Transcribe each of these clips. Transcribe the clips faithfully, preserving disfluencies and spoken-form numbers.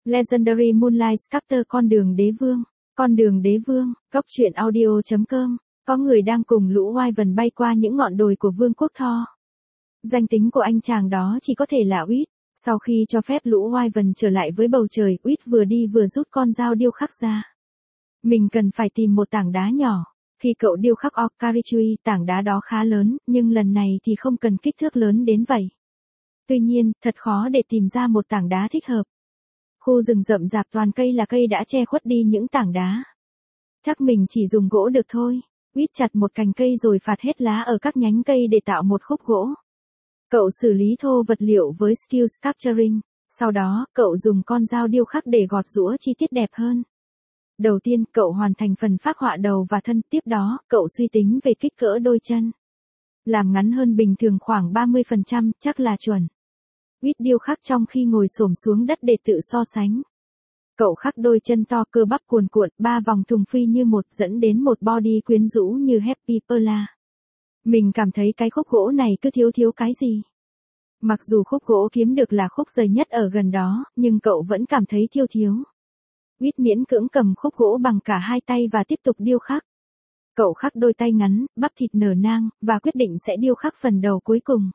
Legendary Moonlight Sculptor con đường đế vương. Con đường đế vương, góc truyện audio.com. Có người đang cùng lũ Wyvern bay qua những ngọn đồi của vương quốc Thor. Danh tính của anh chàng đó chỉ có thể là Uýt. Sau khi cho phép lũ Wyvern trở lại với bầu trời, Uýt vừa đi vừa rút con dao điêu khắc ra. Mình cần phải tìm một tảng đá nhỏ. Khi cậu điêu khắc Orcarichui, tảng đá đó khá lớn, nhưng lần này thì không cần kích thước lớn đến vậy. Tuy nhiên, thật khó để tìm ra một tảng đá thích hợp. Khu rừng rậm rạp toàn cây là cây đã che khuất đi những tảng đá. Chắc mình chỉ dùng gỗ được thôi. Uýt chặt một cành cây rồi phạt hết lá ở các nhánh cây để tạo một khúc gỗ. Cậu xử lý thô vật liệu với skill sculpturing. Sau đó, cậu dùng con dao điêu khắc để gọt giũa chi tiết đẹp hơn. Đầu tiên, cậu hoàn thành phần phác họa đầu và thân, tiếp đó, cậu suy tính về kích cỡ đôi chân. Làm ngắn hơn bình thường khoảng ba mươi phần trăm, chắc là chuẩn. Uýt điêu khắc trong khi ngồi xổm xuống đất để tự so sánh. Cậu khắc đôi chân to cơ bắp cuồn cuộn, ba vòng thùng phi như một, dẫn đến một body quyến rũ như Happy Perla. Mình cảm thấy cái khúc gỗ này cứ thiếu thiếu cái gì. Mặc dù khúc gỗ kiếm được là khúc dày nhất ở gần đó, nhưng cậu vẫn cảm thấy thiếu thiếu. Uýt miễn cưỡng cầm khúc gỗ bằng cả hai tay và tiếp tục điêu khắc. Cậu khắc đôi tay ngắn, bắp thịt nở nang, và quyết định sẽ điêu khắc phần đầu cuối cùng.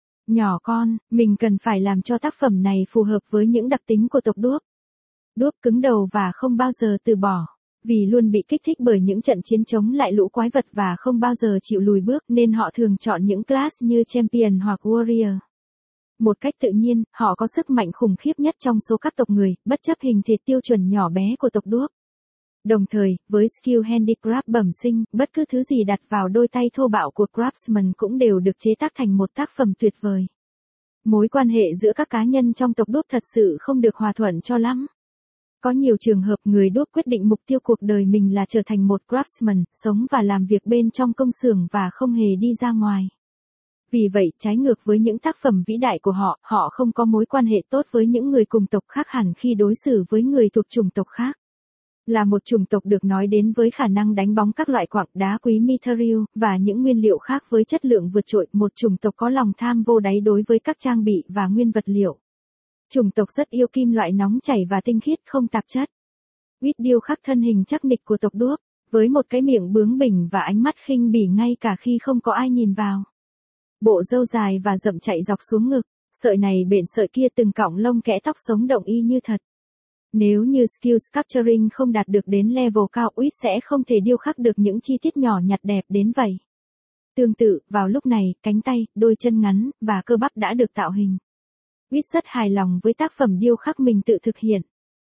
Nhỏ con, mình cần phải làm cho tác phẩm này phù hợp với những đặc tính của tộc đuốc. Đuốc cứng đầu và không bao giờ từ bỏ. Vì luôn bị kích thích bởi những trận chiến chống lại lũ quái vật và không bao giờ chịu lùi bước nên họ thường chọn những class như Champion hoặc Warrior. Một cách tự nhiên, họ có sức mạnh khủng khiếp nhất trong số các tộc người, bất chấp hình thể tiêu chuẩn nhỏ bé của tộc đuốc. Đồng thời, với skill handicraft bẩm sinh, bất cứ thứ gì đặt vào đôi tay thô bạo của craftsman cũng đều được chế tác thành một tác phẩm tuyệt vời. Mối quan hệ giữa các cá nhân trong tộc đuốc thật sự không được hòa thuận cho lắm. Có nhiều trường hợp người đuốc quyết định mục tiêu cuộc đời mình là trở thành một craftsman, sống và làm việc bên trong công xưởng và không hề đi ra ngoài. Vì vậy, trái ngược với những tác phẩm vĩ đại của họ, họ không có mối quan hệ tốt với những người cùng tộc khác hẳn khi đối xử với người thuộc chủng tộc khác. Là một chủng tộc được nói đến với khả năng đánh bóng các loại quặng đá quý mithril và những nguyên liệu khác với chất lượng vượt trội, một chủng tộc có lòng tham vô đáy đối với các trang bị và nguyên vật liệu. Chủng tộc rất yêu kim loại nóng chảy và tinh khiết không tạp chất. Uýt điêu khắc thân hình chắc nịch của tộc đuốc, với một cái miệng bướng bỉnh và ánh mắt khinh bỉ ngay cả khi không có ai nhìn vào. Bộ râu dài và rậm chạy dọc xuống ngực, sợi này bện sợi kia từng cọng lông kẽ tóc sống động y như thật. Nếu như skill sculpturing không đạt được đến level cao, Uýt sẽ không thể điêu khắc được những chi tiết nhỏ nhặt đẹp đến vậy. Tương tự, vào lúc này, cánh tay, đôi chân ngắn, và cơ bắp đã được tạo hình. Uýt rất hài lòng với tác phẩm điêu khắc mình tự thực hiện.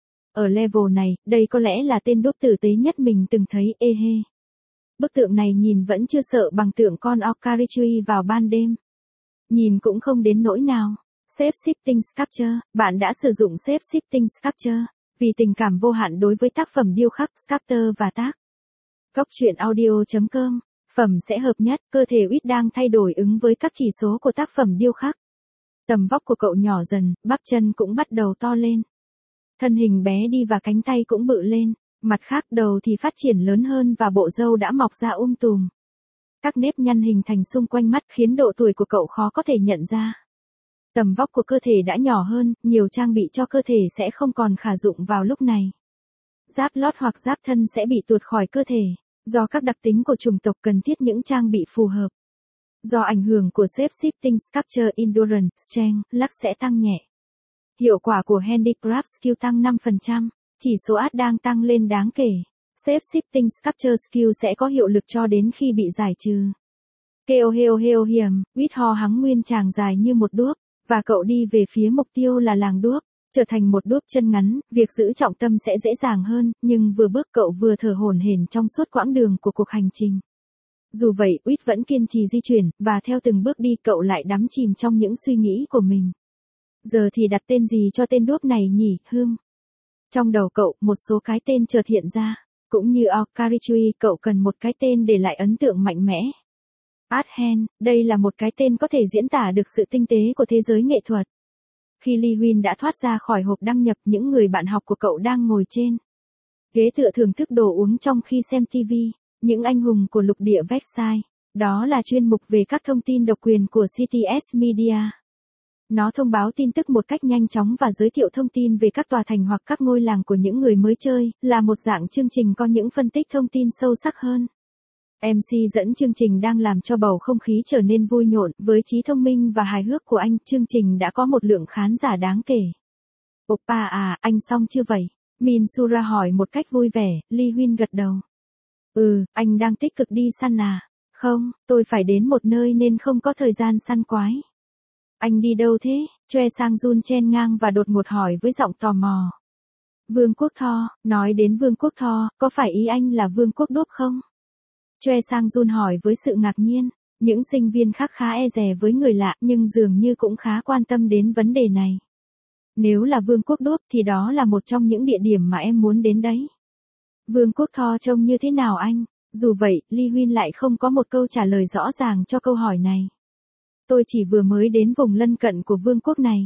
Ở level này, đây có lẽ là tên đúc tử tế nhất mình từng thấy, ê hê. Bức tượng này nhìn vẫn chưa sợ bằng tượng con Orcarichui vào ban đêm. Nhìn cũng không đến nỗi nào. Shape Shifting Sculpture, bạn đã sử dụng Shape Shifting Sculpture vì tình cảm vô hạn đối với tác phẩm điêu khắc, sculptor và tác. Góc truyện audio.com, phẩm sẽ hợp nhất, cơ thể Uýt đang thay đổi ứng với các chỉ số của tác phẩm điêu khắc. Tầm vóc của cậu nhỏ dần, bắp chân cũng bắt đầu to lên. Thân hình bé đi và cánh tay cũng bự lên, mặt khác đầu thì phát triển lớn hơn và bộ râu đã mọc ra um tùm. Các nếp nhăn hình thành xung quanh mắt khiến độ tuổi của cậu khó có thể nhận ra. Tầm vóc của cơ thể đã nhỏ hơn, nhiều trang bị cho cơ thể sẽ không còn khả dụng vào lúc này. Giáp lót hoặc giáp thân sẽ bị tuột khỏi cơ thể, do các đặc tính của chủng tộc cần thiết những trang bị phù hợp. Do ảnh hưởng của Shape Shifting Sculpture Endurance, Strength, Luck sẽ tăng nhẹ. Hiệu quả của Handicraft Skill tăng năm phần trăm, chỉ số át đang tăng lên đáng kể. Shape Shifting Sculpture Skill sẽ có hiệu lực cho đến khi bị giải trừ. Keo heo heo hiểm, Uýt ho hắng nguyên tràng dài như một đuốc, và cậu đi về phía mục tiêu là làng đuốc, trở thành một đuốc chân ngắn, việc giữ trọng tâm sẽ dễ dàng hơn, nhưng vừa bước cậu vừa thở hổn hển trong suốt quãng đường của cuộc hành trình. Dù vậy, Uýt vẫn kiên trì di chuyển, và theo từng bước đi cậu lại đắm chìm trong những suy nghĩ của mình. Giờ thì đặt tên gì cho tên đuốc này nhỉ, hươm? Trong đầu cậu, một số cái tên chợt hiện ra. Cũng như Orcarichui, cậu cần một cái tên để lại ấn tượng mạnh mẽ. Adhen, đây là một cái tên có thể diễn tả được sự tinh tế của thế giới nghệ thuật. Khi Lee Huynh đã thoát ra khỏi hộp đăng nhập, những người bạn học của cậu đang ngồi trên ghế tựa thưởng thức đồ uống trong khi xem ti vi, những anh hùng của lục địa Vexai. Đó là chuyên mục về các thông tin độc quyền của xê tê ét Media. Nó thông báo tin tức một cách nhanh chóng và giới thiệu thông tin về các tòa thành hoặc các ngôi làng của những người mới chơi, là một dạng chương trình có những phân tích thông tin sâu sắc hơn. em xê dẫn chương trình đang làm cho bầu không khí trở nên vui nhộn, với trí thông minh và hài hước của anh, chương trình đã có một lượng khán giả đáng kể. Oppa à, anh xong chưa vậy? Min Sura hỏi một cách vui vẻ, Lee Huynh gật đầu. Ừ, anh đang tích cực đi săn à? Không, tôi phải đến một nơi nên không có thời gian săn quái. Anh đi đâu thế? Choi Sang-jun chen ngang và đột ngột hỏi với giọng tò mò. Vương quốc Tho, nói đến Vương quốc Tho, có phải ý anh là Vương quốc Đốp không? Choi Sang-jun hỏi với sự ngạc nhiên, những sinh viên khác khá e dè với người lạ nhưng dường như cũng khá quan tâm đến vấn đề này. Nếu là Vương quốc Đốp thì đó là một trong những địa điểm mà em muốn đến đấy. Vương quốc Tho trông như thế nào anh? Dù vậy, Lee Huynh lại không có một câu trả lời rõ ràng cho câu hỏi này. Tôi chỉ vừa mới đến vùng lân cận của vương quốc này.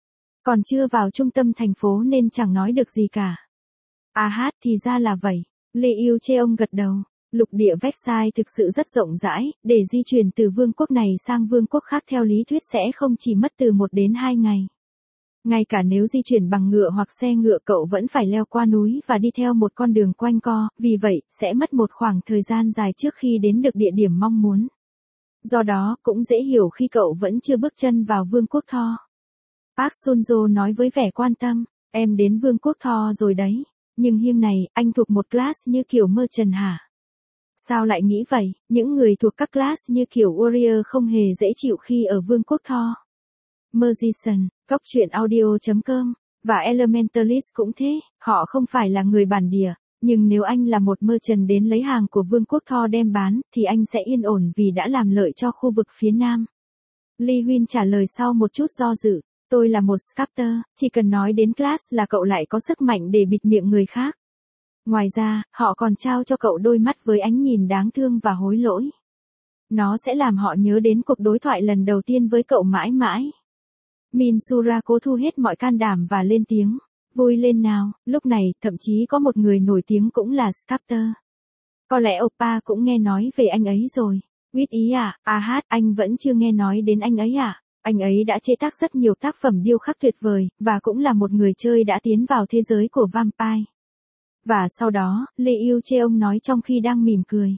Còn chưa vào trung tâm thành phố nên chẳng nói được gì cả. À hát, thì ra là vậy. Lê Yêu Cheong gật đầu. Lục địa Versailles thực sự rất rộng rãi, để di chuyển từ vương quốc này sang vương quốc khác theo lý thuyết sẽ không chỉ mất từ một đến hai ngày. Ngay cả nếu di chuyển bằng ngựa hoặc xe ngựa cậu vẫn phải leo qua núi và đi theo một con đường quanh co, vì vậy, sẽ mất một khoảng thời gian dài trước khi đến được địa điểm mong muốn. Do đó, cũng dễ hiểu khi cậu vẫn chưa bước chân vào vương quốc Tho. Park Sun-jo nói với vẻ quan tâm, em đến vương quốc Tho rồi đấy, nhưng hiên này, anh thuộc một class như kiểu Merchant hả? Sao lại nghĩ vậy, những người thuộc các class như kiểu Warrior không hề dễ chịu khi ở vương quốc Tho. Magician, Cóc truyện audio chấm com, và Elementalist cũng thế, họ không phải là người bản địa, nhưng nếu anh là một merchant đến lấy hàng của vương quốc Tho đem bán, thì anh sẽ yên ổn vì đã làm lợi cho khu vực phía Nam. Lee Huynh trả lời sau một chút do dự, tôi là một sculptor, chỉ cần nói đến class là cậu lại có sức mạnh để bịt miệng người khác. Ngoài ra, họ còn trao cho cậu đôi mắt với ánh nhìn đáng thương và hối lỗi. Nó sẽ làm họ nhớ đến cuộc đối thoại lần đầu tiên với cậu mãi mãi. Min Sura cố thu hết mọi can đảm và lên tiếng. Vui lên nào, lúc này, thậm chí có một người nổi tiếng cũng là sculptor. Có lẽ Oppa cũng nghe nói về anh ấy rồi. Quýt ý à, à hát, anh vẫn chưa nghe nói đến anh ấy à? Anh ấy đã chế tác rất nhiều tác phẩm điêu khắc tuyệt vời, và cũng là một người chơi đã tiến vào thế giới của vampire. Và sau đó, Lê Yêu Cheong nói trong khi đang mỉm cười.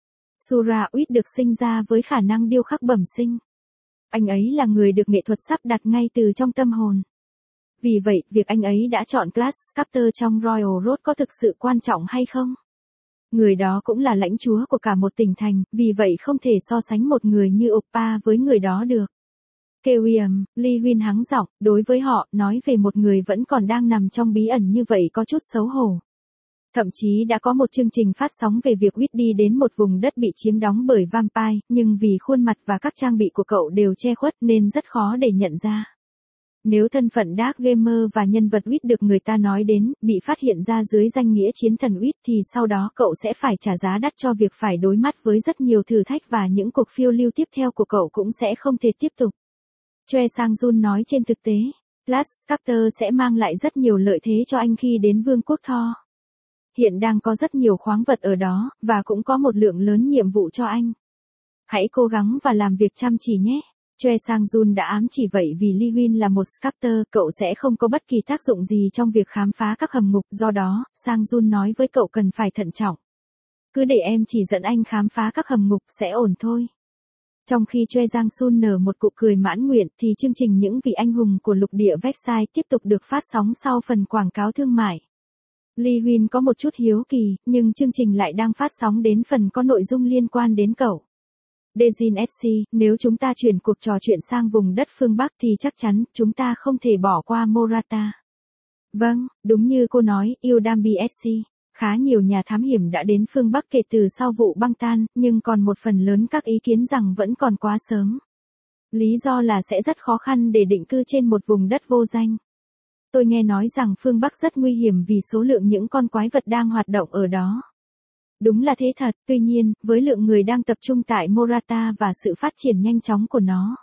Sura Uýt được sinh ra với khả năng điêu khắc bẩm sinh. Anh ấy là người được nghệ thuật sắp đặt ngay từ trong tâm hồn. Vì vậy, việc anh ấy đã chọn class sculptor trong Royal Road có thực sự quan trọng hay không? Người đó cũng là lãnh chúa của cả một tỉnh thành, vì vậy không thể so sánh một người như Oppa với người đó được. Kewiem, Lee Huynh hắng giọng, đối với họ, nói về một người vẫn còn đang nằm trong bí ẩn như vậy có chút xấu hổ. Thậm chí đã có một chương trình phát sóng về việc Whit đi đến một vùng đất bị chiếm đóng bởi vampire, nhưng vì khuôn mặt và các trang bị của cậu đều che khuất nên rất khó để nhận ra. Nếu thân phận Dark Gamer và nhân vật Whit được người ta nói đến, bị phát hiện ra dưới danh nghĩa chiến thần Whit thì sau đó cậu sẽ phải trả giá đắt cho việc phải đối mặt với rất nhiều thử thách và những cuộc phiêu lưu tiếp theo của cậu cũng sẽ không thể tiếp tục. Choi Sang-jun nói trên thực tế, Class Sculptor sẽ mang lại rất nhiều lợi thế cho anh khi đến vương quốc Tho. Hiện đang có rất nhiều khoáng vật ở đó, và cũng có một lượng lớn nhiệm vụ cho anh. Hãy cố gắng và làm việc chăm chỉ nhé. Choi Sang-jun đã ám chỉ vậy vì Lee Huynh là một sculptor, cậu sẽ không có bất kỳ tác dụng gì trong việc khám phá các hầm ngục, do đó, Sang-jun nói với cậu cần phải thận trọng. Cứ để em chỉ dẫn anh khám phá các hầm ngục sẽ ổn thôi. Trong khi Choi Sang-sun nở một nụ cười mãn nguyện thì chương trình Những vị anh hùng của lục địa Versailles tiếp tục được phát sóng sau phần quảng cáo thương mại. Lee Huynh có một chút hiếu kỳ, nhưng chương trình lại đang phát sóng đến phần có nội dung liên quan đến cậu. Dejin ét xê, nếu chúng ta chuyển cuộc trò chuyện sang vùng đất phương Bắc thì chắc chắn chúng ta không thể bỏ qua Morata. Vâng, đúng như cô nói, Udambi ét xê. Khá nhiều nhà thám hiểm đã đến phương Bắc kể từ sau vụ băng tan, nhưng còn một phần lớn các ý kiến rằng vẫn còn quá sớm. Lý do là sẽ rất khó khăn để định cư trên một vùng đất vô danh. Tôi nghe nói rằng phương Bắc rất nguy hiểm vì số lượng những con quái vật đang hoạt động ở đó. Đúng là thế thật, tuy nhiên, với lượng người đang tập trung tại Morata và sự phát triển nhanh chóng của nó.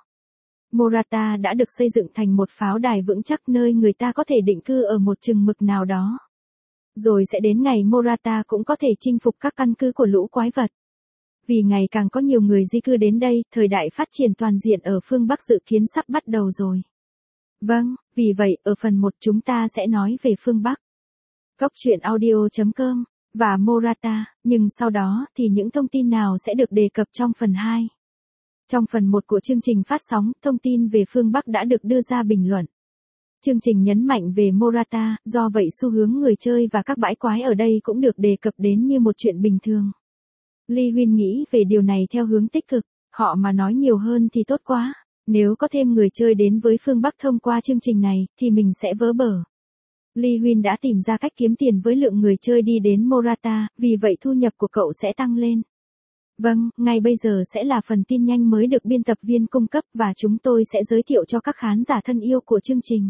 Morata đã được xây dựng thành một pháo đài vững chắc nơi người ta có thể định cư ở một chừng mực nào đó. Rồi sẽ đến ngày Morata cũng có thể chinh phục các căn cứ của lũ quái vật. Vì ngày càng có nhiều người di cư đến đây, thời đại phát triển toàn diện ở phương Bắc dự kiến sắp bắt đầu rồi. Vâng, vì vậy ở phần một chúng ta sẽ nói về phương Bắc, Cốc truyện audio chấm com và Morata, nhưng sau đó thì những thông tin nào sẽ được đề cập trong phần hai. Trong phần một của chương trình phát sóng, thông tin về phương Bắc đã được đưa ra bình luận. Chương trình nhấn mạnh về Morata, do vậy xu hướng người chơi và các bãi quái ở đây cũng được đề cập đến như một chuyện bình thường. Lee Huynh nghĩ về điều này theo hướng tích cực, họ mà nói nhiều hơn thì tốt quá. Nếu có thêm người chơi đến với phương Bắc thông qua chương trình này, thì mình sẽ vỡ bờ. Lee Huynh đã tìm ra cách kiếm tiền với lượng người chơi đi đến Morata, vì vậy thu nhập của cậu sẽ tăng lên. Vâng, ngay bây giờ sẽ là phần tin nhanh mới được biên tập viên cung cấp và chúng tôi sẽ giới thiệu cho các khán giả thân yêu của chương trình.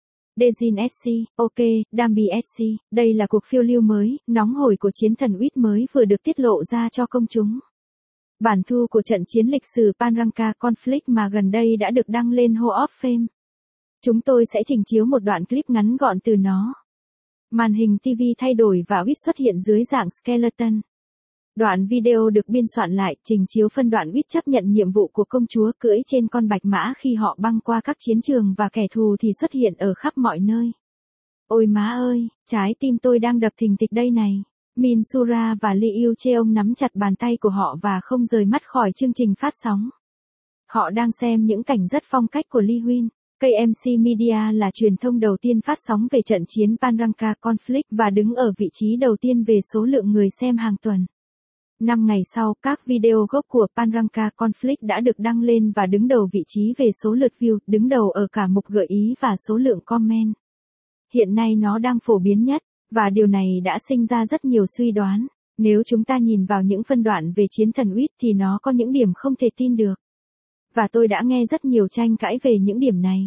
Dejin ét xê, ok, Dambi ét xê, đây là cuộc phiêu lưu mới, nóng hổi của chiến thần Uýt mới vừa được tiết lộ ra cho công chúng. Bản thu của trận chiến lịch sử Panranka Conflict mà gần đây đã được đăng lên Hall of Fame. Chúng tôi sẽ trình chiếu một đoạn clip ngắn gọn từ nó. Màn hình ti vi thay đổi và Uýt xuất hiện dưới dạng skeleton. Đoạn video được biên soạn lại, trình chiếu phân đoạn Uýt chấp nhận nhiệm vụ của công chúa cưỡi trên con bạch mã khi họ băng qua các chiến trường và kẻ thù thì xuất hiện ở khắp mọi nơi. Ôi má ơi, trái tim tôi đang đập thình thịch đây này. Min Sura và Lee Eun Cheong nắm chặt bàn tay của họ và không rời mắt khỏi chương trình phát sóng. Họ đang xem những cảnh rất phong cách của Lee Huynh. ca em xê Media là truyền thông đầu tiên phát sóng về trận chiến Panranka Conflict và đứng ở vị trí đầu tiên về số lượng người xem hàng tuần. Năm ngày sau, các video gốc của Panranka Conflict đã được đăng lên và đứng đầu vị trí về số lượt view, đứng đầu ở cả mục gợi ý và số lượng comment. Hiện nay nó đang phổ biến nhất, và điều này đã sinh ra rất nhiều suy đoán. Nếu chúng ta nhìn vào những phân đoạn về chiến thần Uýt thì nó có những điểm không thể tin được. Và tôi đã nghe rất nhiều tranh cãi về những điểm này.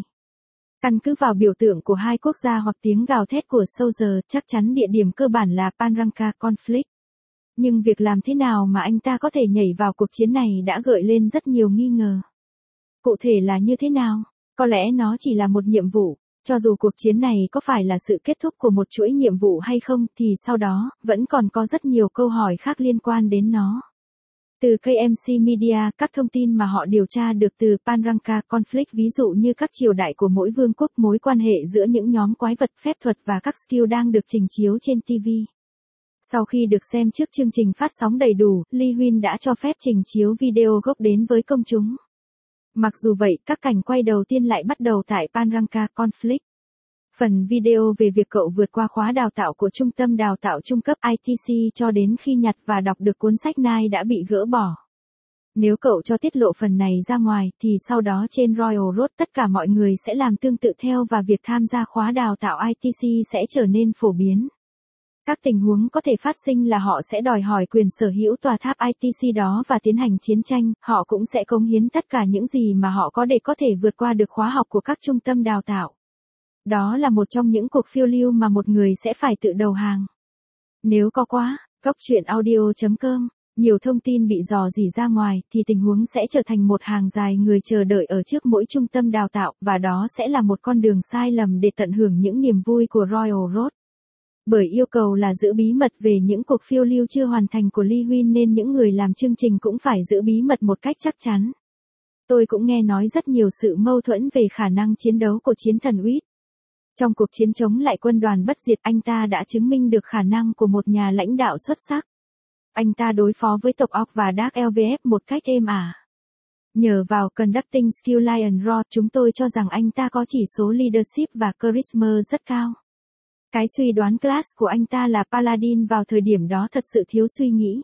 Căn cứ vào biểu tượng của hai quốc gia hoặc tiếng gào thét của Soldier, chắc chắn địa điểm cơ bản là Panranka Conflict. Nhưng việc làm thế nào mà anh ta có thể nhảy vào cuộc chiến này đã gợi lên rất nhiều nghi ngờ. Cụ thể là như thế nào? Có lẽ nó chỉ là một nhiệm vụ, cho dù cuộc chiến này có phải là sự kết thúc của một chuỗi nhiệm vụ hay không thì sau đó, vẫn còn có rất nhiều câu hỏi khác liên quan đến nó. Từ ca em xê Media, các thông tin mà họ điều tra được từ Panranka Conflict ví dụ như các triều đại của mỗi vương quốc, mối quan hệ giữa những nhóm quái vật phép thuật và các skill đang được trình chiếu trên ti vi. Sau khi được xem trước chương trình phát sóng đầy đủ, Lee Huynh đã cho phép trình chiếu video gốc đến với công chúng. Mặc dù vậy, các cảnh quay đầu tiên lại bắt đầu tại Panranka Conflict. Phần video về việc cậu vượt qua khóa đào tạo của Trung tâm Đào tạo Trung cấp i tê xê cho đến khi nhặt và đọc được cuốn sách Nine đã bị gỡ bỏ. Nếu cậu cho tiết lộ phần này ra ngoài, thì sau đó trên Royal Road tất cả mọi người sẽ làm tương tự theo và việc tham gia khóa đào tạo i tê xê sẽ trở nên phổ biến. Các tình huống có thể phát sinh là họ sẽ đòi hỏi quyền sở hữu tòa tháp i tê xê đó và tiến hành chiến tranh, họ cũng sẽ cống hiến tất cả những gì mà họ có để có thể vượt qua được khóa học của các trung tâm đào tạo. Đó là một trong những cuộc phiêu lưu mà một người sẽ phải tự đầu hàng. Nếu có quá, cốc truyện audio chấm com, nhiều thông tin bị dò dỉ ra ngoài thì tình huống sẽ trở thành một hàng dài người chờ đợi ở trước mỗi trung tâm đào tạo và đó sẽ là một con đường sai lầm để tận hưởng những niềm vui của Royal Road. Bởi yêu cầu là giữ bí mật về những cuộc phiêu lưu chưa hoàn thành của Lee Huynh nên những người làm chương trình cũng phải giữ bí mật một cách chắc chắn. Tôi cũng nghe nói rất nhiều sự mâu thuẫn về khả năng chiến đấu của chiến thần Uýt. Trong cuộc chiến chống lại quân đoàn bất diệt, anh ta đã chứng minh được khả năng của một nhà lãnh đạo xuất sắc. Anh ta đối phó với tộc Orc và Dark lờ vê ép một cách êm ả. Nhờ vào conducting skill Lion Roar, chúng tôi cho rằng anh ta có chỉ số leadership và charisma rất cao. Cái suy đoán class của anh ta là Paladin vào thời điểm đó thật sự thiếu suy nghĩ.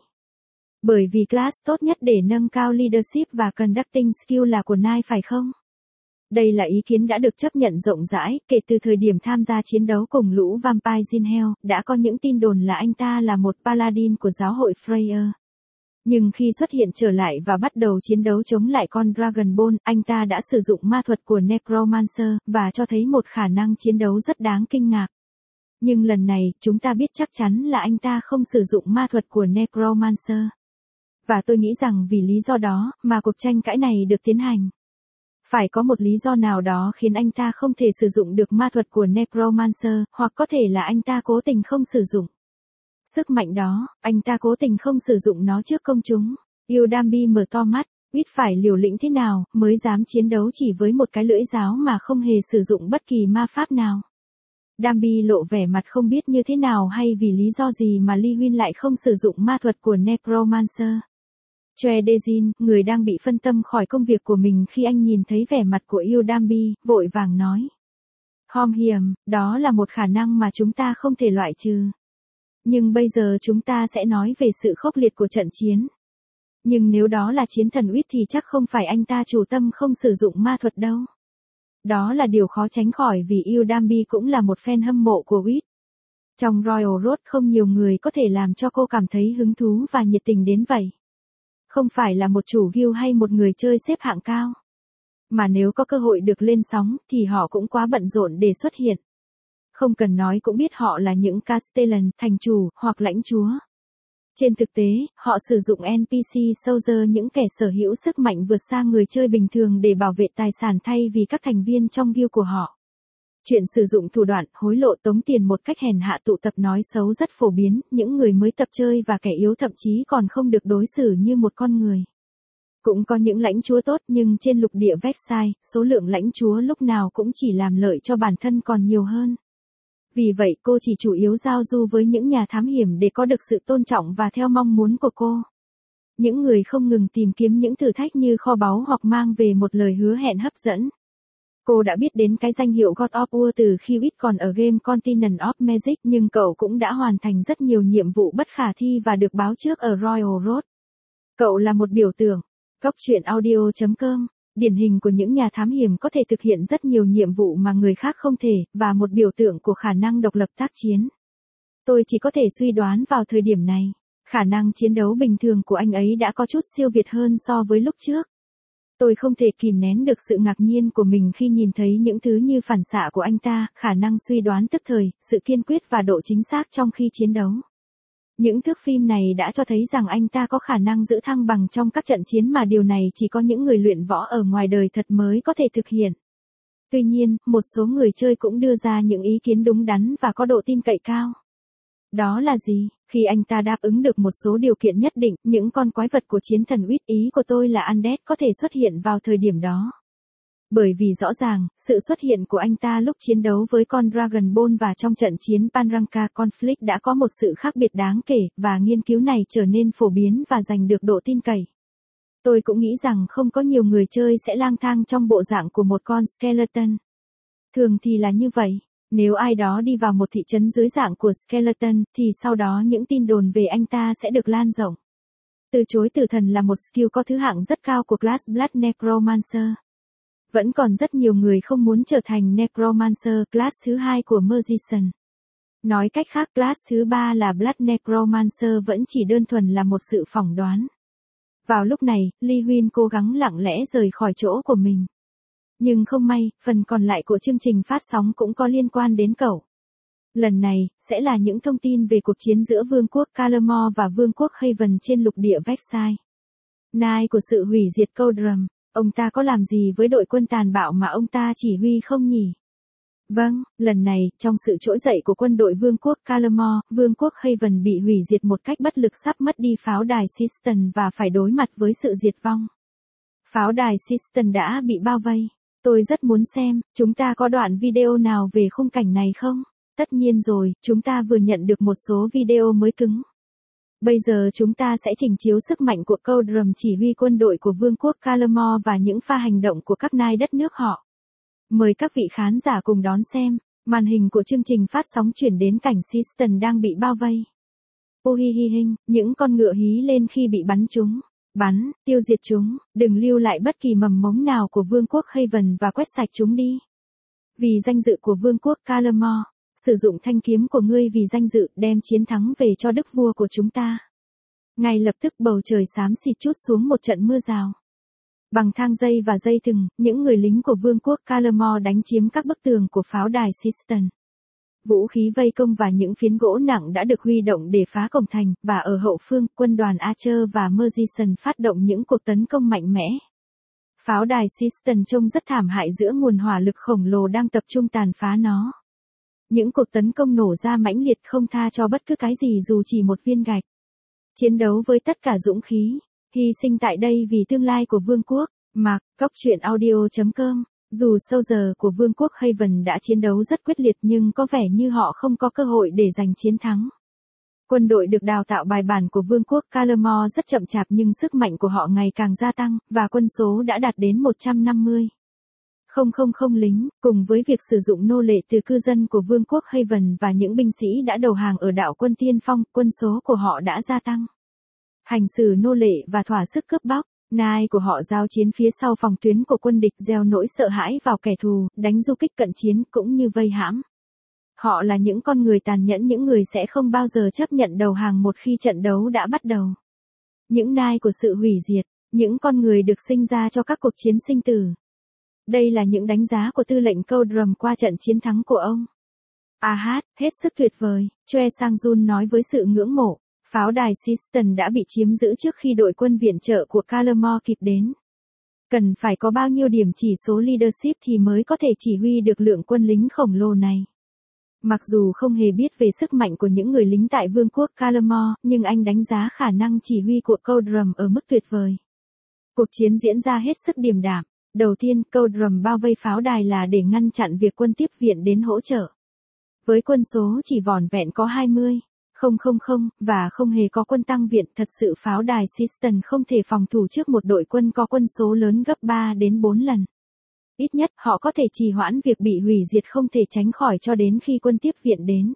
Bởi vì class tốt nhất để nâng cao leadership và conducting skill là của Knight phải không? Đây là ý kiến đã được chấp nhận rộng rãi, kể từ thời điểm tham gia chiến đấu cùng lũ Vampire in Hell, đã có những tin đồn là anh ta là một Paladin của giáo hội Freya. Nhưng khi xuất hiện trở lại và bắt đầu chiến đấu chống lại con Dragonborn, anh ta đã sử dụng ma thuật của Necromancer, và cho thấy một khả năng chiến đấu rất đáng kinh ngạc. Nhưng lần này, chúng ta biết chắc chắn là anh ta không sử dụng ma thuật của Necromancer. Và tôi nghĩ rằng vì lý do đó, mà cuộc tranh cãi này được tiến hành. Phải có một lý do nào đó khiến anh ta không thể sử dụng được ma thuật của Necromancer, hoặc có thể là anh ta cố tình không sử dụng. Sức mạnh đó, anh ta cố tình không sử dụng nó trước công chúng. Udambi mở to mắt, Huyết phải liều lĩnh thế nào, mới dám chiến đấu chỉ với một cái lưỡi giáo mà không hề sử dụng bất kỳ ma pháp nào. Darby lộ vẻ mặt không biết như thế nào hay vì lý do gì mà Lee Huynh lại không sử dụng ma thuật của Necromancer. Choi Dejin, người đang bị phân tâm khỏi công việc của mình khi anh nhìn thấy vẻ mặt của yêu Darby, vội vàng nói. Hom hiểm, đó là một khả năng mà chúng ta không thể loại trừ. Nhưng bây giờ chúng ta sẽ nói về sự khốc liệt của trận chiến. Nhưng nếu đó là chiến thần Huyết thì chắc không phải anh ta chủ tâm không sử dụng ma thuật đâu. Đó là điều khó tránh khỏi vì yêu Darby cũng là một fan hâm mộ của Huyết. Trong Royal Road không nhiều người có thể làm cho cô cảm thấy hứng thú và nhiệt tình đến vậy. Không phải là một chủ guild hay một người chơi xếp hạng cao. Mà nếu có cơ hội được lên sóng thì họ cũng quá bận rộn để xuất hiện. Không cần nói cũng biết họ là những Castellan, thành chủ, hoặc lãnh chúa. Trên thực tế, họ sử dụng en pê xê soldier, những kẻ sở hữu sức mạnh vượt xa người chơi bình thường để bảo vệ tài sản thay vì các thành viên trong guild của họ. Chuyện sử dụng thủ đoạn, hối lộ, tống tiền một cách hèn hạ, tụ tập nói xấu rất phổ biến, những người mới tập chơi và kẻ yếu thậm chí còn không được đối xử như một con người. Cũng có những lãnh chúa tốt nhưng trên lục địa Versailles, số lượng lãnh chúa lúc nào cũng chỉ làm lợi cho bản thân còn nhiều hơn. Vì vậy cô chỉ chủ yếu giao du với những nhà thám hiểm để có được sự tôn trọng và theo mong muốn của cô. Những người không ngừng tìm kiếm những thử thách như kho báu hoặc mang về một lời hứa hẹn hấp dẫn. Cô đã biết đến cái danh hiệu God of War từ khi Whit còn ở game Continent of Magic, nhưng cậu cũng đã hoàn thành rất nhiều nhiệm vụ bất khả thi và được báo trước ở Royal Road. Cậu là một biểu tượng. Cóc truyện audio chấm com, điển hình của những nhà thám hiểm có thể thực hiện rất nhiều nhiệm vụ mà người khác không thể, và một biểu tượng của khả năng độc lập tác chiến. Tôi chỉ có thể suy đoán vào thời điểm này, khả năng chiến đấu bình thường của anh ấy đã có chút siêu việt hơn so với lúc trước. Tôi không thể kìm nén được sự ngạc nhiên của mình khi nhìn thấy những thứ như phản xạ của anh ta, khả năng suy đoán tức thời, sự kiên quyết và độ chính xác trong khi chiến đấu. Những thước phim này đã cho thấy rằng anh ta có khả năng giữ thăng bằng trong các trận chiến mà điều này chỉ có những người luyện võ ở ngoài đời thật mới có thể thực hiện. Tuy nhiên, một số người chơi cũng đưa ra những ý kiến đúng đắn và có độ tin cậy cao. Đó là gì? Khi anh ta đáp ứng được một số điều kiện nhất định, những con quái vật của chiến thần Huyết, ý của tôi là Undead, có thể xuất hiện vào thời điểm đó. Bởi vì rõ ràng, sự xuất hiện của anh ta lúc chiến đấu với con Dragon Ball và trong trận chiến Panranka Conflict đã có một sự khác biệt đáng kể, và nghiên cứu này trở nên phổ biến và giành được độ tin cậy. Tôi cũng nghĩ rằng không có nhiều người chơi sẽ lang thang trong bộ dạng của một con skeleton. Thường thì là như vậy. Nếu ai đó đi vào một thị trấn dưới dạng của skeleton, thì sau đó những tin đồn về anh ta sẽ được lan rộng. Từ chối tử thần là một skill có thứ hạng rất cao của class Blood Necromancer. Vẫn còn rất nhiều người không muốn trở thành Necromancer, class thứ hai của Magician. Nói cách khác, class thứ ba là Blood Necromancer vẫn chỉ đơn thuần là một sự phỏng đoán. Vào lúc này, Lee Huynh cố gắng lặng lẽ rời khỏi chỗ của mình. Nhưng không may, phần còn lại của chương trình phát sóng cũng có liên quan đến cậu. Lần này, sẽ là những thông tin về cuộc chiến giữa Vương quốc Calamore và Vương quốc Haven trên lục địa Versailles. Nai của sự hủy diệt Codrum, ông ta có làm gì với đội quân tàn bạo mà ông ta chỉ huy không nhỉ? Vâng, lần này, trong sự trỗi dậy của quân đội Vương quốc Calamore, Vương quốc Haven bị hủy diệt một cách bất lực, sắp mất đi pháo đài Sistan và phải đối mặt với sự diệt vong. Pháo đài Sistan đã bị bao vây. Tôi rất muốn xem, chúng ta có đoạn video nào về khung cảnh này không? Tất nhiên rồi, chúng ta vừa nhận được một số video mới cứng. Bây giờ chúng ta sẽ trình chiếu sức mạnh của Codrum chỉ huy quân đội của Vương quốc Calamore và những pha hành động của các nai đất nước họ. Mời các vị khán giả cùng đón xem. Màn hình của chương trình phát sóng chuyển đến cảnh Sistan đang bị bao vây. Uhihihin, những con ngựa hí lên khi bị bắn trúng. Bắn, tiêu diệt chúng, đừng lưu lại bất kỳ mầm mống nào của Vương quốc Haven và quét sạch chúng đi. Vì danh dự của Vương quốc Calamore, sử dụng thanh kiếm của ngươi vì danh dự, đem chiến thắng về cho đức vua của chúng ta. Ngay lập tức bầu trời xám xịt trút xuống một trận mưa rào. Bằng thang dây và dây thừng, những người lính của Vương quốc Calamore đánh chiếm các bức tường của pháo đài Sistan. Vũ khí vây công và những phiến gỗ nặng đã được huy động để phá cổng thành, và ở hậu phương, quân đoàn Archer và Magician phát động những cuộc tấn công mạnh mẽ. Pháo đài Sistan trông rất thảm hại giữa nguồn hỏa lực khổng lồ đang tập trung tàn phá nó. Những cuộc tấn công nổ ra mãnh liệt không tha cho bất cứ cái gì dù chỉ một viên gạch. Chiến đấu với tất cả dũng khí. Hy sinh tại đây vì tương lai của vương quốc. Mark, Cốc truyện audio chấm com. Dù soldier của vương quốc Haven đã chiến đấu rất quyết liệt nhưng có vẻ như họ không có cơ hội để giành chiến thắng. Quân đội được đào tạo bài bản của vương quốc Calamore rất chậm chạp nhưng sức mạnh của họ ngày càng gia tăng, và quân số đã đạt đến một trăm năm mươi nghìn lính, cùng với việc sử dụng nô lệ từ cư dân của vương quốc Haven và những binh sĩ đã đầu hàng ở đảo quân tiên phong, quân số của họ đã gia tăng. Hành xử nô lệ và thỏa sức cướp bóc, nai của họ giao chiến phía sau phòng tuyến của quân địch, gieo nỗi sợ hãi vào kẻ thù, đánh du kích cận chiến cũng như vây hãm. Họ là những con người tàn nhẫn, những người sẽ không bao giờ chấp nhận đầu hàng một khi trận đấu đã bắt đầu. Những nai của sự hủy diệt, những con người được sinh ra cho các cuộc chiến sinh tử. Đây là những đánh giá của tư lệnh Coldrum qua trận chiến thắng của ông. Ahad, hết sức tuyệt vời, Choi Sang-jun nói với sự ngưỡng mộ. Pháo đài Siston đã bị chiếm giữ trước khi đội quân viện trợ của Calamore kịp đến. Cần phải có bao nhiêu điểm chỉ số leadership thì mới có thể chỉ huy được lượng quân lính khổng lồ này. Mặc dù không hề biết về sức mạnh của những người lính tại vương quốc Calamore, nhưng anh đánh giá khả năng chỉ huy của Coldrum ở mức tuyệt vời. Cuộc chiến diễn ra hết sức điềm đạm. Đầu tiên, Coldrum bao vây pháo đài là để ngăn chặn việc quân tiếp viện đến hỗ trợ. Với quân số chỉ vỏn vẹn có hai mươi nghìn, và không hề có quân tăng viện, thật sự pháo đài Siston không thể phòng thủ trước một đội quân có quân số lớn gấp ba đến bốn lần. Ít nhất, họ có thể trì hoãn việc bị hủy diệt không thể tránh khỏi cho đến khi quân tiếp viện đến.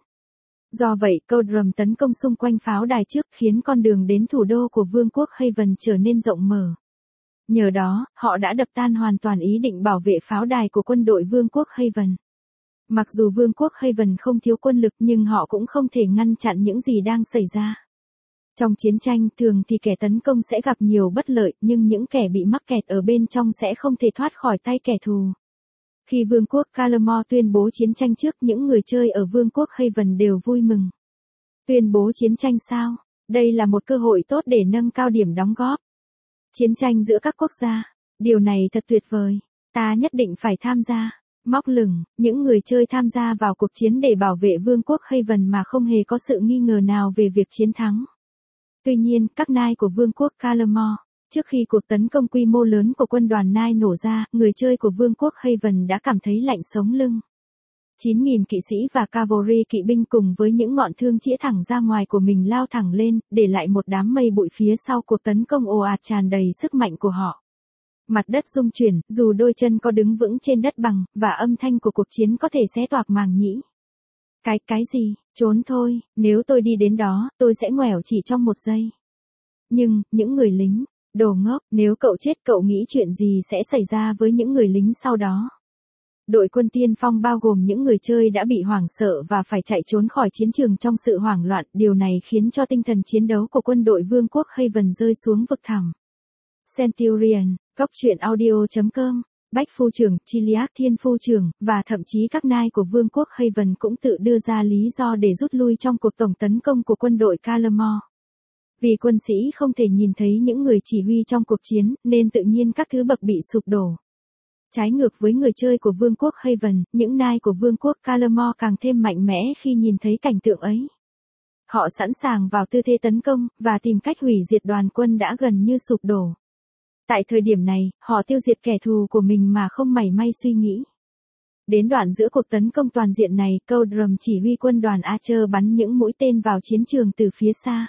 Do vậy, Coldrum tấn công xung quanh pháo đài trước, khiến con đường đến thủ đô của vương quốc Haven trở nên rộng mở. Nhờ đó, họ đã đập tan hoàn toàn ý định bảo vệ pháo đài của quân đội vương quốc Haven. Mặc dù vương quốc Haven không thiếu quân lực nhưng họ cũng không thể ngăn chặn những gì đang xảy ra. Trong chiến tranh, thường thì kẻ tấn công sẽ gặp nhiều bất lợi, nhưng những kẻ bị mắc kẹt ở bên trong sẽ không thể thoát khỏi tay kẻ thù. Khi vương quốc Calamore tuyên bố chiến tranh trước, những người chơi ở vương quốc Haven đều vui mừng. Tuyên bố chiến tranh sao? Đây là một cơ hội tốt để nâng cao điểm đóng góp. Chiến tranh giữa các quốc gia. Điều này thật tuyệt vời. Ta nhất định phải tham gia. Móc lửng, những người chơi tham gia vào cuộc chiến để bảo vệ vương quốc Haven mà không hề có sự nghi ngờ nào về việc chiến thắng. Tuy nhiên, các nai của vương quốc Calamore, trước khi cuộc tấn công quy mô lớn của quân đoàn nai nổ ra, người chơi của vương quốc Haven đã cảm thấy lạnh sống lưng. chín nghìn kỵ sĩ và cavalry kỵ binh cùng với những ngọn thương chĩa thẳng ra ngoài của mình lao thẳng lên, để lại một đám mây bụi phía sau cuộc tấn công ồ ạt tràn đầy sức mạnh của họ. Mặt đất rung chuyển, dù đôi chân có đứng vững trên đất bằng, và âm thanh của cuộc chiến có thể xé toạc màng nhĩ. Cái, cái gì, trốn thôi, nếu tôi đi đến đó, tôi sẽ ngoẻo chỉ trong một giây. Nhưng, những người lính, đồ ngốc, nếu cậu chết cậu nghĩ chuyện gì sẽ xảy ra với những người lính sau đó? Đội quân tiên phong bao gồm những người chơi đã bị hoảng sợ và phải chạy trốn khỏi chiến trường trong sự hoảng loạn, điều này khiến cho tinh thần chiến đấu của quân đội vương quốc Haven rơi xuống vực thẳm. Centurion, Cốc truyện audio chấm com, Bách Phu Trưởng, Chiliad Thiên Phu Trưởng, và thậm chí các nai của vương quốc Haven cũng tự đưa ra lý do để rút lui trong cuộc tổng tấn công của quân đội Calamore. Vì quân sĩ không thể nhìn thấy những người chỉ huy trong cuộc chiến, nên tự nhiên các thứ bậc bị sụp đổ. Trái ngược với người chơi của vương quốc Haven, những nai của vương quốc Calamore càng thêm mạnh mẽ khi nhìn thấy cảnh tượng ấy. Họ sẵn sàng vào tư thế tấn công, và tìm cách hủy diệt đoàn quân đã gần như sụp đổ. Tại thời điểm này, họ tiêu diệt kẻ thù của mình mà không mảy may suy nghĩ. Đến đoạn giữa cuộc tấn công toàn diện này, Coldrum chỉ huy quân đoàn Archer bắn những mũi tên vào chiến trường từ phía xa.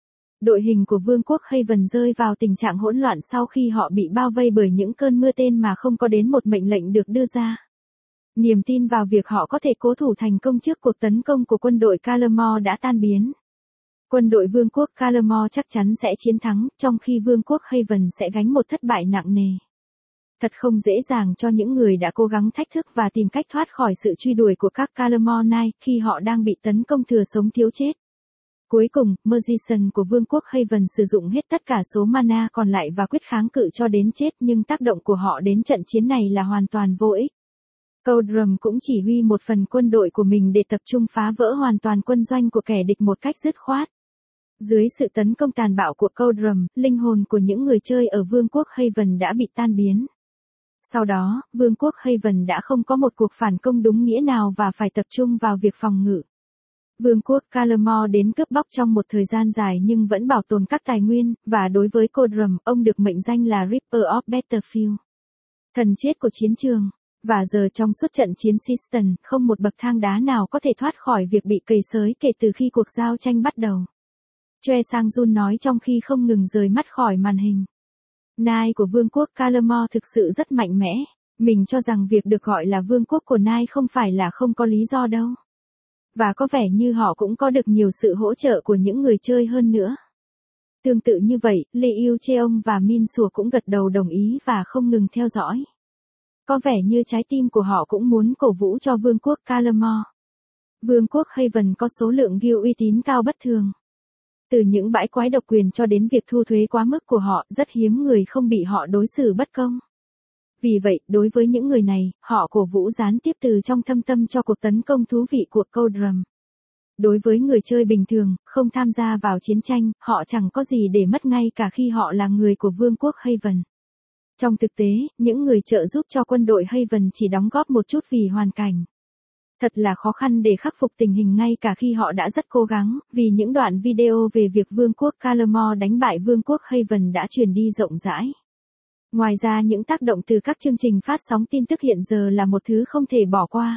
Đội hình của vương quốc Haven rơi vào tình trạng hỗn loạn sau khi họ bị bao vây bởi những cơn mưa tên mà không có đến một mệnh lệnh được đưa ra. Niềm tin vào việc họ có thể cố thủ thành công trước cuộc tấn công của quân đội Calamore đã tan biến. Quân đội vương quốc Calamore chắc chắn sẽ chiến thắng, trong khi vương quốc Haven sẽ gánh một thất bại nặng nề. Thật không dễ dàng cho những người đã cố gắng thách thức và tìm cách thoát khỏi sự truy đuổi của các Calamore Knight khi họ đang bị tấn công thừa sống thiếu chết. Cuối cùng, Magician của vương quốc Haven sử dụng hết tất cả số mana còn lại và quyết kháng cự cho đến chết, nhưng tác động của họ đến trận chiến này là hoàn toàn vô ích. Coldrum cũng chỉ huy một phần quân đội của mình để tập trung phá vỡ hoàn toàn quân doanh của kẻ địch một cách dứt khoát. Dưới sự tấn công tàn bạo của Coldrum, linh hồn của những người chơi ở vương quốc Haven đã bị tan biến. Sau đó, vương quốc Haven đã không có một cuộc phản công đúng nghĩa nào và phải tập trung vào việc phòng ngự. Vương quốc Calamore đến cướp bóc trong một thời gian dài nhưng vẫn bảo tồn các tài nguyên, và đối với Codrum, ông được mệnh danh là Reaper of Battlefield, thần chết của chiến trường. Và giờ trong suốt trận chiến Sistan, không một bậc thang đá nào có thể thoát khỏi việc bị cầy xới kể từ khi cuộc giao tranh bắt đầu. Choi Sang-jun nói trong khi không ngừng rời mắt khỏi màn hình. Nai của Vương quốc Calamore thực sự rất mạnh mẽ. Mình cho rằng việc được gọi là Vương quốc của Nai không phải là không có lý do đâu. Và có vẻ như họ cũng có được nhiều sự hỗ trợ của những người chơi hơn nữa. Tương tự như vậy, Lee Il-cheong và Min Sùa cũng gật đầu đồng ý và không ngừng theo dõi. Có vẻ như trái tim của họ cũng muốn cổ vũ cho Vương quốc Calamore. Vương quốc Haven có số lượng guild uy tín cao bất thường. Từ những bãi quái độc quyền cho đến việc thu thuế quá mức của họ, rất hiếm người không bị họ đối xử bất công. Vì vậy, đối với những người này, họ cổ vũ gián tiếp từ trong thâm tâm cho cuộc tấn công thú vị của Codrum. Đối với người chơi bình thường, không tham gia vào chiến tranh, họ chẳng có gì để mất ngay cả khi họ là người của Vương quốc Haven. Trong thực tế, những người trợ giúp cho quân đội Haven chỉ đóng góp một chút vì hoàn cảnh. Thật là khó khăn để khắc phục tình hình ngay cả khi họ đã rất cố gắng, vì những đoạn video về việc Vương quốc Calamore đánh bại Vương quốc Haven đã truyền đi rộng rãi. Ngoài ra những tác động từ các chương trình phát sóng tin tức hiện giờ là một thứ không thể bỏ qua.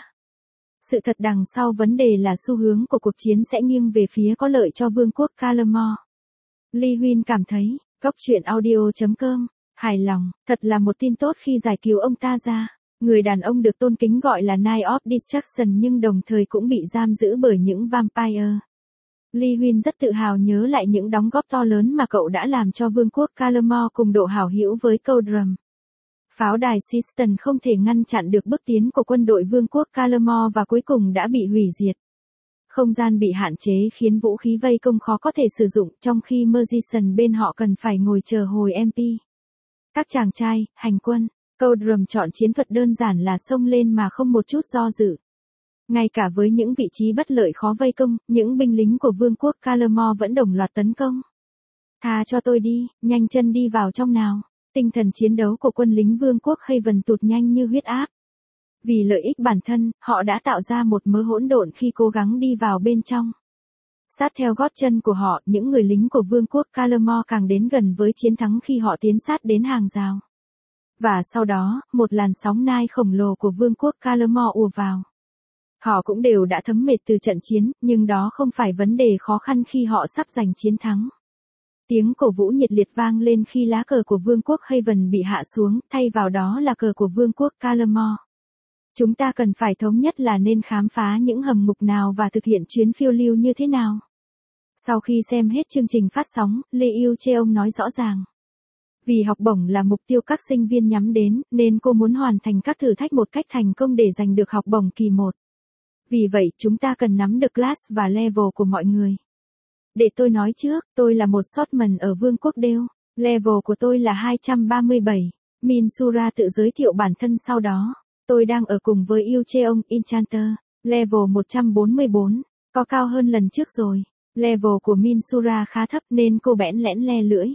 Sự thật đằng sau vấn đề là xu hướng của cuộc chiến sẽ nghiêng về phía có lợi cho Vương quốc Calamore. Lee Huynh cảm thấy, góc truyện audio chấm com, hài lòng, thật là một tin tốt khi giải cứu ông ta ra. Người đàn ông được tôn kính gọi là Knight of Destruction nhưng đồng thời cũng bị giam giữ bởi những vampire. Lee Huynh rất tự hào nhớ lại những đóng góp to lớn mà cậu đã làm cho Vương quốc Calamore cùng độ hảo hữu với Codrum. Pháo đài Sistan không thể ngăn chặn được bước tiến của quân đội Vương quốc Calamore và cuối cùng đã bị hủy diệt. Không gian bị hạn chế khiến vũ khí vây công khó có thể sử dụng trong khi Magician bên họ cần phải ngồi chờ hồi em pê. Các chàng trai, hành quân, Codrum chọn chiến thuật đơn giản là xông lên mà không một chút do dự. Ngay cả với những vị trí bất lợi khó vây công, những binh lính của Vương quốc Calamore vẫn đồng loạt tấn công. Tha cho tôi đi, nhanh chân đi vào trong nào. Tinh thần chiến đấu của quân lính Vương quốc Haven tụt nhanh như huyết áp. Vì lợi ích bản thân, họ đã tạo ra một mớ hỗn độn khi cố gắng đi vào bên trong. Sát theo gót chân của họ, những người lính của Vương quốc Calamore càng đến gần với chiến thắng khi họ tiến sát đến hàng rào. Và sau đó, một làn sóng nai khổng lồ của Vương quốc Calamore ùa vào. Họ cũng đều đã thấm mệt từ trận chiến, nhưng đó không phải vấn đề khó khăn khi họ sắp giành chiến thắng. Tiếng cổ vũ nhiệt liệt vang lên khi lá cờ của Vương quốc Haven bị hạ xuống, thay vào đó là cờ của Vương quốc Calamore. Chúng ta cần phải thống nhất là nên khám phá những hầm ngục nào và thực hiện chuyến phiêu lưu như thế nào. Sau khi xem hết chương trình phát sóng, Lee Il-cheong nói rõ ràng. Vì học bổng là mục tiêu các sinh viên nhắm đến, nên cô muốn hoàn thành các thử thách một cách thành công để giành được học bổng kỳ một. Vì vậy, chúng ta cần nắm được class và level của mọi người. Để tôi nói trước, tôi là một swordsman ở Vương quốc Đêu. Level của tôi là hai trăm ba mươi bảy. Min Sura tự giới thiệu bản thân sau đó. Tôi đang ở cùng với Il-cheong Enchanter. Level một trăm bốn mươi bốn. Có cao hơn lần trước rồi. Level của Min Sura khá thấp nên cô bẽn lẽn le lưỡi.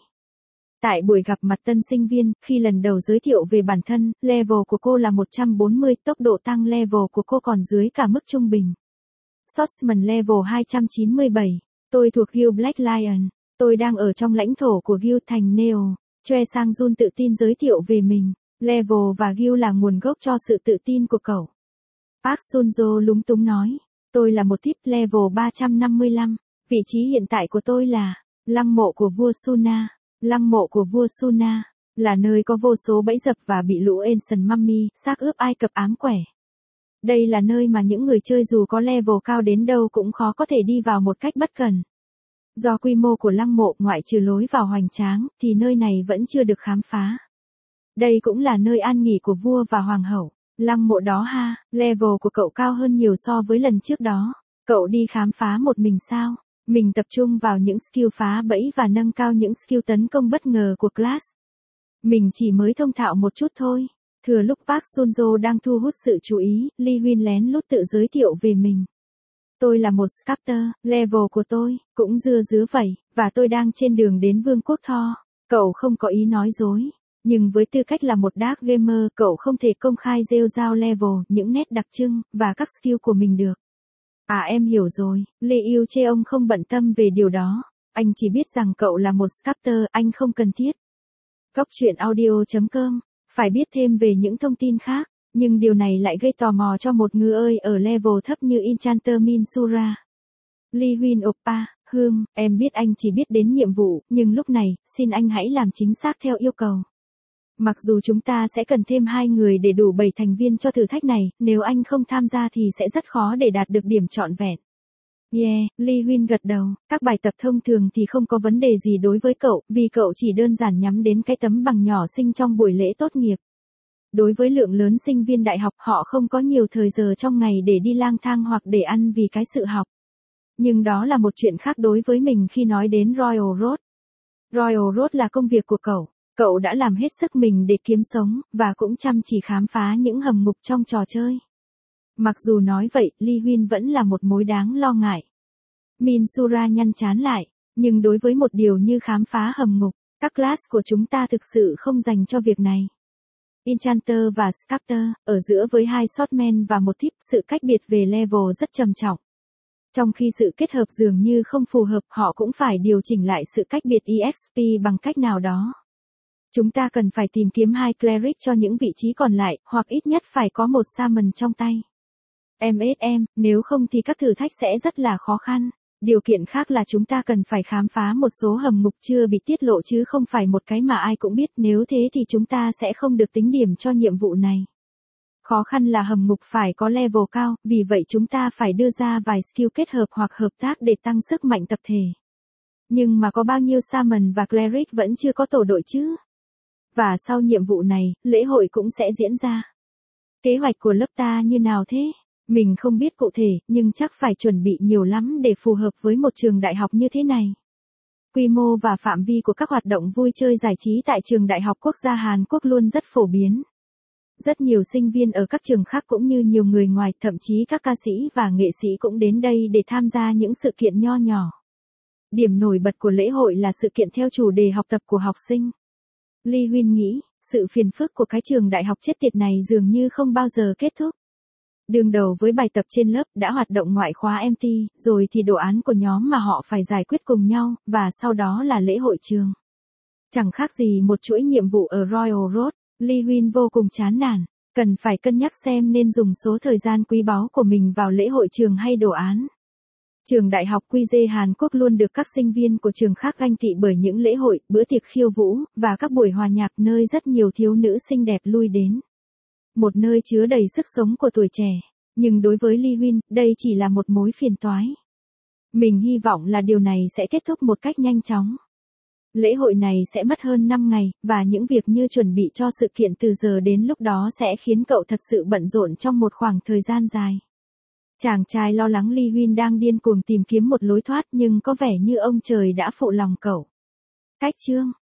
Tại buổi gặp mặt tân sinh viên, khi lần đầu giới thiệu về bản thân, level của cô là một trăm bốn mươi, tốc độ tăng level của cô còn dưới cả mức trung bình. Swordsman level hai trăm chín mươi bảy. Tôi thuộc Guild Black Lion. Tôi đang ở trong lãnh thổ của Guild thành Neo. Choi Sang-jun tự tin giới thiệu về mình. Level và Guild là nguồn gốc cho sự tự tin của cậu. Park Sun-jo lúng túng nói. Tôi là một típ level ba trăm năm mươi lăm. Vị trí hiện tại của tôi là lăng mộ của vua Suna. Lăng mộ của vua Suna là nơi có vô số bẫy dập và bị lũ Ancient Mummy, xác ướp Ai Cập ám quẻ. Đây là nơi mà những người chơi dù có level cao đến đâu cũng khó có thể đi vào một cách bất cẩn. Do quy mô của lăng mộ ngoại trừ lối vào hoành tráng, thì nơi này vẫn chưa được khám phá. Đây cũng là nơi an nghỉ của vua và hoàng hậu. Lăng mộ đó ha, level của cậu cao hơn nhiều so với lần trước đó. Cậu đi khám phá một mình sao? Mình tập trung vào những skill phá bẫy và nâng cao những skill tấn công bất ngờ của class. Mình chỉ mới thông thạo một chút thôi. Thừa lúc Park Sun-jo đang thu hút sự chú ý, Lee Huynh lén lút tự giới thiệu về mình. Tôi là một sculptor, level của tôi cũng dưa dứa vậy, và tôi đang trên đường đến Vương quốc Thor. Cậu không có ý nói dối. Nhưng với tư cách là một dark gamer, cậu không thể công khai rêu rao level, những nét đặc trưng, và các skill của mình được. À em hiểu rồi, Lê Yêu chê ông không bận tâm về điều đó. Anh chỉ biết rằng cậu là một sculptor, anh không cần thiết. Góc truyện audio chấm com. Phải biết thêm về những thông tin khác, nhưng điều này lại gây tò mò cho một người ơi ở level thấp như Enchanter Minsura. Lee Huynh Oppa, Hương, em biết anh chỉ biết đến nhiệm vụ, nhưng lúc này, xin anh hãy làm chính xác theo yêu cầu. Mặc dù chúng ta sẽ cần thêm hai người để đủ bảy thành viên cho thử thách này, nếu anh không tham gia thì sẽ rất khó để đạt được điểm trọn vẹn. Yeah, Lee Huynh gật đầu, các bài tập thông thường thì không có vấn đề gì đối với cậu, vì cậu chỉ đơn giản nhắm đến cái tấm bằng nhỏ sinh trong buổi lễ tốt nghiệp. Đối với lượng lớn sinh viên đại học, họ không có nhiều thời giờ trong ngày để đi lang thang hoặc để ăn vì cái sự học. Nhưng đó là một chuyện khác đối với mình khi nói đến Royal Road. Royal Road là công việc của cậu. Cậu đã làm hết sức mình để kiếm sống, và cũng chăm chỉ khám phá những hầm ngục trong trò chơi. Mặc dù nói vậy, Lee Huynh vẫn là một mối đáng lo ngại. Minsura nhăn chán lại, nhưng đối với một điều như khám phá hầm ngục, các class của chúng ta thực sự không dành cho việc này. Enchanter và Sculptor, ở giữa với hai Swordman và một Thief, sự cách biệt về level rất trầm trọng. Trong khi sự kết hợp dường như không phù hợp, họ cũng phải điều chỉnh lại sự cách biệt e ích pê bằng cách nào đó. Chúng ta cần phải tìm kiếm hai Cleric cho những vị trí còn lại, hoặc ít nhất phải có một Shaman trong tay. em ét em, nếu không thì các thử thách sẽ rất là khó khăn. Điều kiện khác là chúng ta cần phải khám phá một số hầm ngục chưa bị tiết lộ chứ không phải một cái mà ai cũng biết, nếu thế thì chúng ta sẽ không được tính điểm cho nhiệm vụ này. Khó khăn là hầm ngục phải có level cao, vì vậy chúng ta phải đưa ra vài skill kết hợp hoặc hợp tác để tăng sức mạnh tập thể. Nhưng mà có bao nhiêu Shaman và Cleric vẫn chưa có tổ đội chứ? Và sau nhiệm vụ này, lễ hội cũng sẽ diễn ra. Kế hoạch của lớp ta như nào thế? Mình không biết cụ thể, nhưng chắc phải chuẩn bị nhiều lắm để phù hợp với một trường đại học như thế này. Quy mô và phạm vi của các hoạt động vui chơi giải trí tại trường Đại học Quốc gia Hàn Quốc luôn rất phổ biến. Rất nhiều sinh viên ở các trường khác cũng như nhiều người ngoài, thậm chí các ca sĩ và nghệ sĩ cũng đến đây để tham gia những sự kiện nho nhỏ. Điểm nổi bật của lễ hội là sự kiện theo chủ đề học tập của học sinh. Lee Huynh nghĩ, sự phiền phức của cái trường đại học chết tiệt này dường như không bao giờ kết thúc. Đương đầu với bài tập trên lớp đã hoạt động ngoại khóa em tê, rồi thì đồ án của nhóm mà họ phải giải quyết cùng nhau, và sau đó là lễ hội trường. Chẳng khác gì một chuỗi nhiệm vụ ở Royal Road. Lee Huynh vô cùng chán nản, cần phải cân nhắc xem nên dùng số thời gian quý báu của mình vào lễ hội trường hay đồ án. Trường Đại học quy giê Hàn Quốc luôn được các sinh viên của trường khác ganh tị bởi những lễ hội, bữa tiệc khiêu vũ, và các buổi hòa nhạc nơi rất nhiều thiếu nữ xinh đẹp lui đến. Một nơi chứa đầy sức sống của tuổi trẻ, nhưng đối với Lee Huynh, đây chỉ là một mối phiền toái. Mình hy vọng là điều này sẽ kết thúc một cách nhanh chóng. Lễ hội này sẽ mất hơn năm ngày, và những việc như chuẩn bị cho sự kiện từ giờ đến lúc đó sẽ khiến cậu thật sự bận rộn trong một khoảng thời gian dài. Chàng trai lo lắng Lee Huynh đang điên cuồng tìm kiếm một lối thoát, nhưng có vẻ như ông trời đã phụ lòng cậu. Cách chương